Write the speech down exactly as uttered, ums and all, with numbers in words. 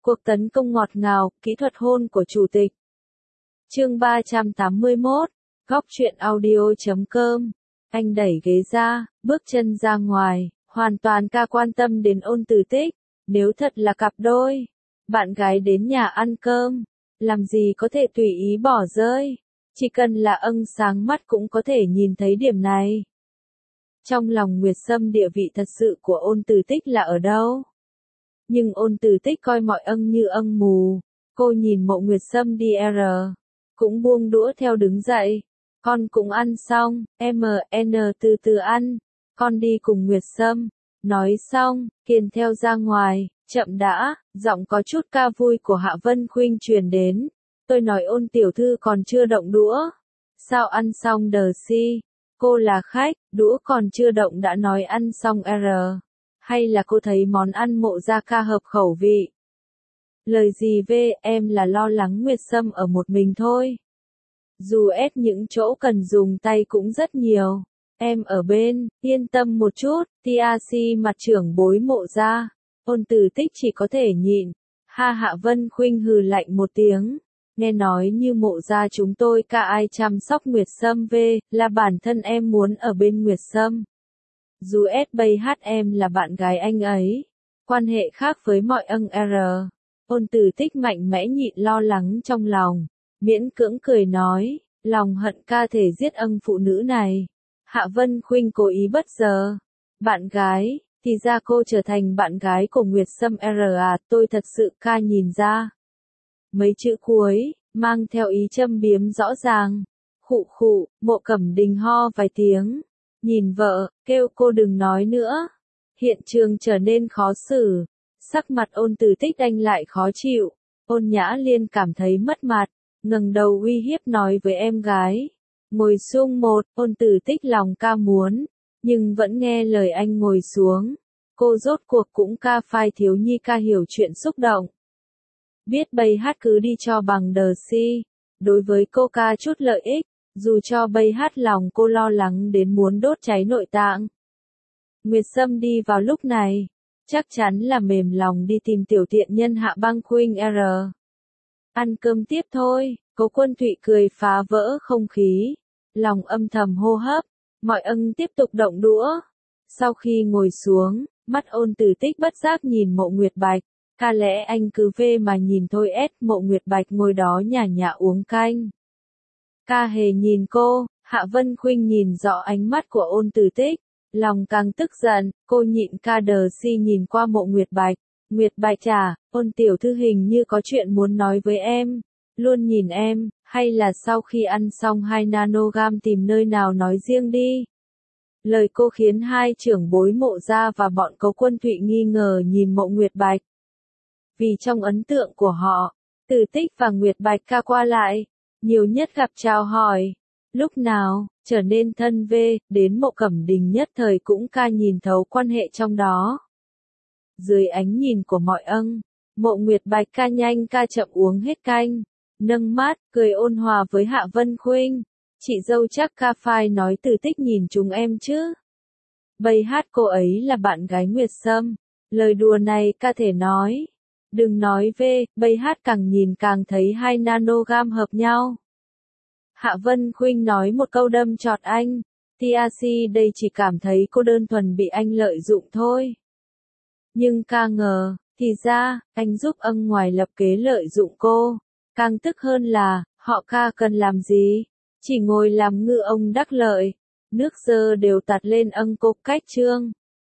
Cuộc tấn công ngọt ngào, kỹ thuật hôn của chủ tịch. Chương ba trăm tám mươi mốt, góc truyện audio chấm com. Anh đẩy ghế ra, bước chân ra ngoài, hoàn toàn ca quan tâm đến Ôn Tử Tích. Nếu thật là cặp đôi, bạn gái đến nhà ăn cơm, làm gì có thể tùy ý bỏ rơi. Chỉ cần là âng sáng mắt cũng có thể nhìn thấy điểm này. Trong lòng Nguyệt Sâm địa vị thật sự của Ôn Tử Tích là ở đâu? Nhưng Ôn Tử Tích coi mọi âng như âng mù. Cô nhìn Mộ Nguyệt Sâm đi r, cũng buông đũa theo đứng dậy. Con cũng ăn xong, em en từ từ ăn, con đi cùng Nguyệt Sâm. Nói xong, Kiền theo ra ngoài, chậm đã, giọng có chút ca vui của Hạ Vân Khuynh truyền đến. Tôi nói Ôn tiểu thư còn chưa động đũa. Sao ăn xong đờ si? Cô là khách, đũa còn chưa động đã nói ăn xong r. Hay là cô thấy món ăn Mộ gia ca hợp khẩu vị? Lời gì về, em là lo lắng Nguyệt Sâm ở một mình thôi. Dù ép những chỗ cần dùng tay cũng rất nhiều. Em ở bên, yên tâm một chút, tê a xê mặt trưởng bối Mộ gia. Ôn Tử Tích chỉ có thể nhịn. Ha Hạ Vân Khuynh hừ lạnh một tiếng. Nghe nói như Mộ gia chúng tôi cả ai chăm sóc Nguyệt Sâm về, là bản thân em muốn ở bên Nguyệt Sâm. Dù ét bê hát em là bạn gái anh ấy, quan hệ khác với mọi âng r. Ôn Tử Tích mạnh mẽ nhịn lo lắng trong lòng, miễn cưỡng cười nói, lòng hận ca thể giết âng phụ nữ này. Hạ Vân Khuynh cố ý bất giờ. Bạn gái, thì ra cô trở thành bạn gái của Nguyệt Sâm r à, tôi thật sự ca nhìn ra. Mấy chữ cuối, mang theo ý châm biếm rõ ràng. Khụ khụ, Mộ Cẩm Đình ho vài tiếng. Nhìn vợ, kêu cô đừng nói nữa. Hiện trường trở nên khó xử. Sắc mặt Ôn Tử Tích đanh lại khó chịu. Ôn Nhã Liên cảm thấy mất mặt, ngẩng đầu uy hiếp nói với em gái. Ngồi xuống một, Ôn Tử Tích lòng ca muốn, nhưng vẫn nghe lời anh ngồi xuống. Cô rốt cuộc cũng ca phai thiếu nhi ca hiểu chuyện xúc động. Biết bây hát cứ đi cho bằng đờ si. Đối với cô ca chút lợi ích. Dù cho bây hát lòng cô lo lắng đến muốn đốt cháy nội tạng. Nguyệt Sâm đi vào lúc này, chắc chắn là mềm lòng đi tìm tiểu tiện nhân Hạ Băng Khuynh r. Ăn cơm tiếp thôi, Cố Quân Thụy cười phá vỡ không khí, lòng âm thầm hô hấp, mọi âng tiếp tục động đũa. Sau khi ngồi xuống, mắt Ôn Tử Tích bất giác nhìn Mộ Nguyệt Bạch, ca lẽ anh cứ về mà nhìn thôi ét. Mộ Nguyệt Bạch ngồi đó nhả nhả uống canh. Ca hề nhìn cô, Hạ Vân Khuynh nhìn rõ ánh mắt của Ôn Tử Tích, lòng càng tức giận, cô nhịn ca đờ si nhìn qua Mộ Nguyệt Bạch. Nguyệt Bạch à, Ôn tiểu thư hình như có chuyện muốn nói với em, luôn nhìn em, hay là sau khi ăn xong hai nanogam tìm nơi nào nói riêng đi. Lời cô khiến hai trưởng bối Mộ gia và bọn Cố Quân Thụy nghi ngờ nhìn Mộ Nguyệt Bạch. Vì trong ấn tượng của họ, Tử Tích và Nguyệt Bạch ca qua lại, nhiều nhất gặp chào hỏi, lúc nào, trở nên thân vê, đến Mộ Cẩm Đình nhất thời cũng ca nhìn thấu quan hệ trong đó. Dưới ánh nhìn của mọi âng, Mộ Nguyệt Bạch ca nhanh ca chậm uống hết canh, nâng mắt, cười ôn hòa với Hạ Vân Khuynh. Chị dâu chắc ca phai nói Tử Tích nhìn chúng em chứ. Bây hát cô ấy là bạn gái Nguyệt Sâm, lời đùa này ca thể nói. Đừng nói về, bây hát càng nhìn càng thấy hai nanogam hợp nhau. Hạ Vân Khuynh nói một câu đâm chọt anh. tê a xê đây chỉ cảm thấy cô đơn thuần bị anh lợi dụng thôi. Nhưng ca ngờ, thì ra, anh giúp âng ngoài lập kế lợi dụng cô. Càng tức hơn là, họ ca cần làm gì? Chỉ ngồi làm ngư ông đắc lợi. Nước dơ đều tạt lên âng cô cách trương.